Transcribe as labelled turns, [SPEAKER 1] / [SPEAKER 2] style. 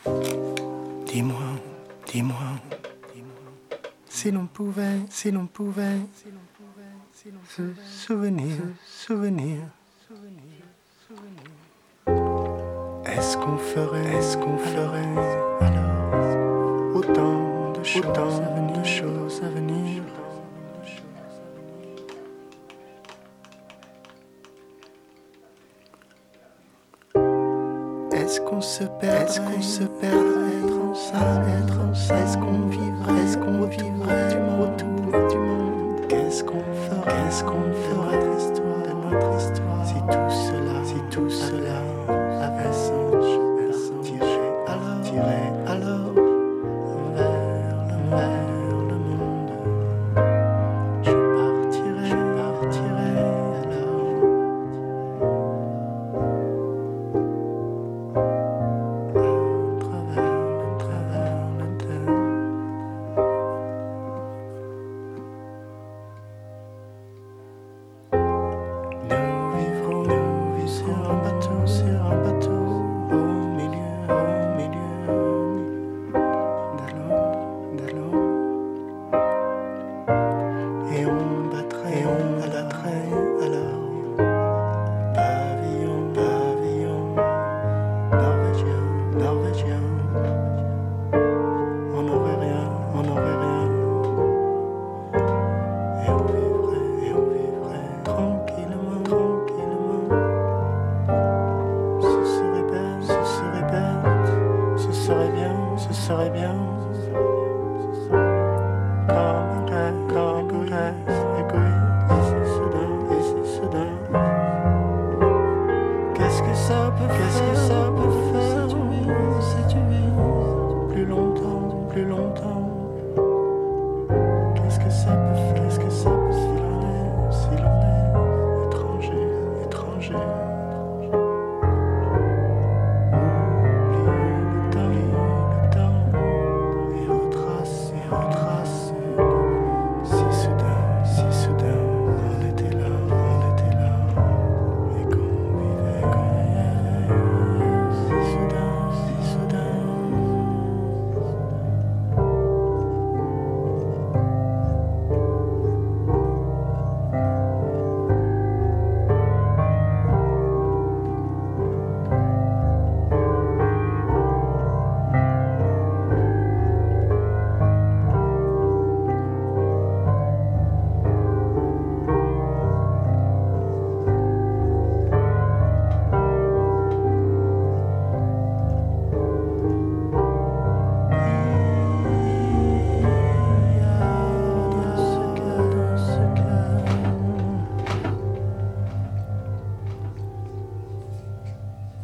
[SPEAKER 1] Dis-moi, dis-moi, si l'on pouvait se souvenir, est-ce qu'on ferait alors autant de choses à venir? Est-ce qu'on se perdrait être ensemble? Est-ce qu'on vivrait autour du monde? Qu'est-ce qu'on ferait de notre histoire? Si tout cela avait sens, partirait alors vers le monde. Je partirais alors. Travers le terre. Nous vivrons sur un bateau au milieu de l'eau. Et on battrait